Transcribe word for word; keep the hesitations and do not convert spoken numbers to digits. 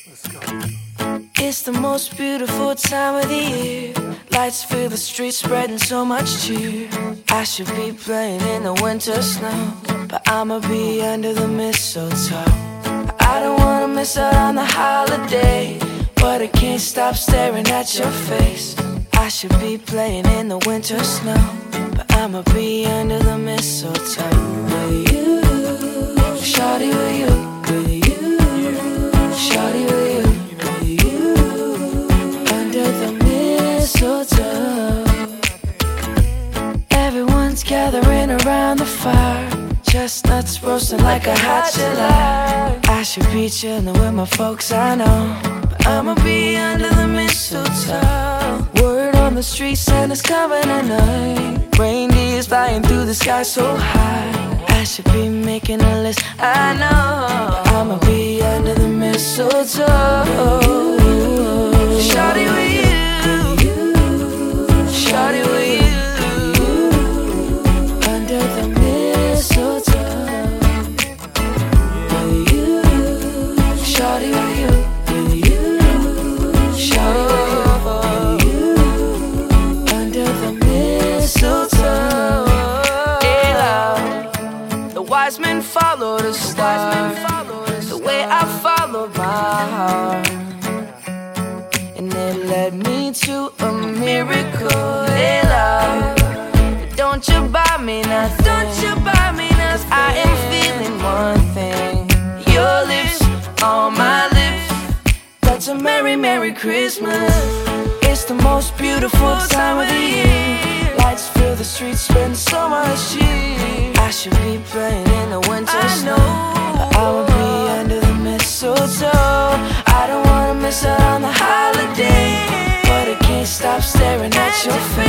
Let's go. It's the most beautiful time of the year. Lights fill the streets, spreading so much cheer. I should be playing in the winter snow, but I'ma be under the mistletoe. I don't wanna miss out on the holiday, but I can't stop staring at your face. I should be playing in the winter snow, but I'ma be under the mistletoe. With you, shawty, with you, with you, shawty, with you, with you, under the mistletoe. Everyone's gathering around the fire, chestnuts roasting like a hot July. I should be chilling with my folks, I know, but I'ma be under the mistletoe. Word on the street, Santa's coming tonight. Reindeer's flying through the sky so high. I should be making a list, I know, but I'ma be under the mistletoe. Shawty with you, shawty with you, under the mistletoe. With you, shawty with you, with you, shawty with you, under the mistletoe. Yeah, love. The wise men follow the star, the way I followed my heart, and it led me to a miracle. Hey, love, don't you buy me nothing, don't you buy me nothing. I am feeling one thing, your lips on my lips. That's a merry, merry Christmas. It's the most beautiful time of the year. Lights fill the streets, spend so much cheer. I should be playing in the winter snow, but I will be under the mistletoe. I don't wanna miss out on the holiday, but I can't stop staring at your face.